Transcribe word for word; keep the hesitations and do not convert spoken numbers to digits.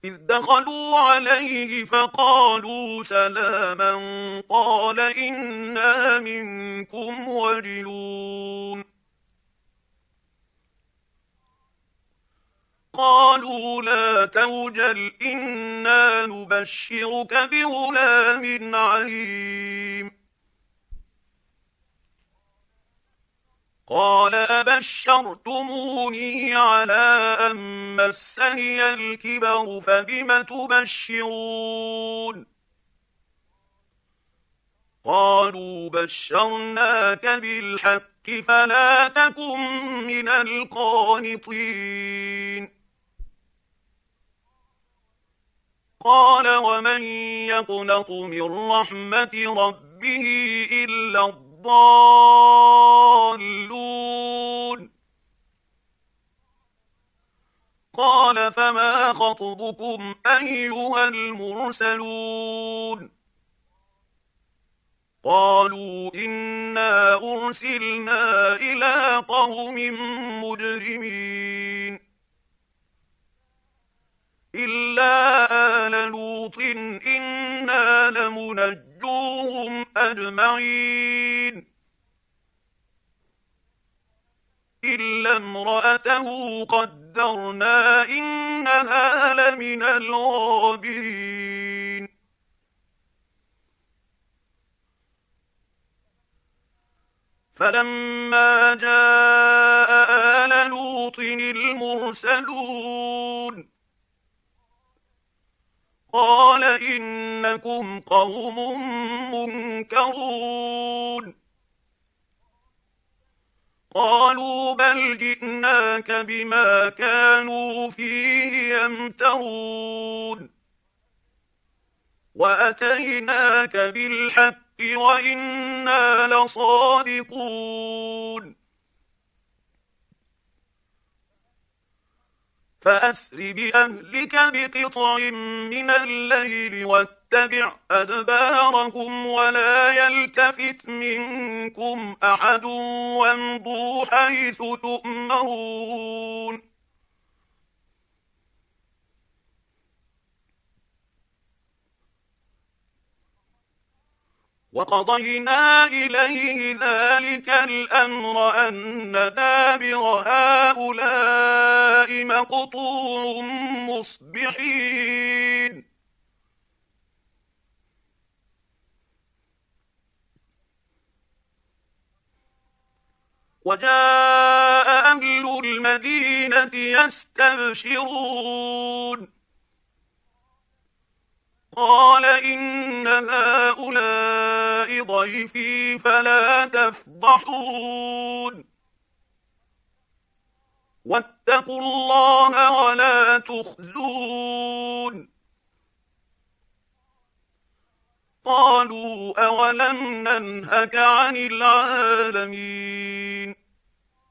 إذ دخلوا عليه فقالوا سلاما قال إنا منكم وجلون قالوا لا توجل إنا نبشرك بغلام عليم قال أبشرتموني على أن مسني الكبر فبم تبشرون قالوا بشرناك بالحق فلا تكن من القانطين قال ومن يقنط من رحمة ربه إلا الضالون قال فما خطبكم أيها المرسلون قالوا إنا أرسلنا إلى قوم مجرمين إلا آل لوط إنا لمنجوهم أجمعين إلا امرأته قدرنا إنها لمن الغابرين فلما جاء آل لوط المرسلون قال إنكم قوم منكرون قالوا بل جئناك بما كانوا فيه يمترون وأتيناك بالحق وإنا لصادقون فأسر بأهلك بقطع من الليل واتبع أدبارهم ولا يلتفت منكم أحد وامضوا حيث تؤمرون وقضينا إليه ذلك الأمر أن دابر هؤلاء مقطوع مصبحين وجاء أهل المدينة يستبشرون قال إن هؤلاء ضيفي فلا تفضحون واتقوا الله ولا تخزون قالوا أولم ننهك عن العالمين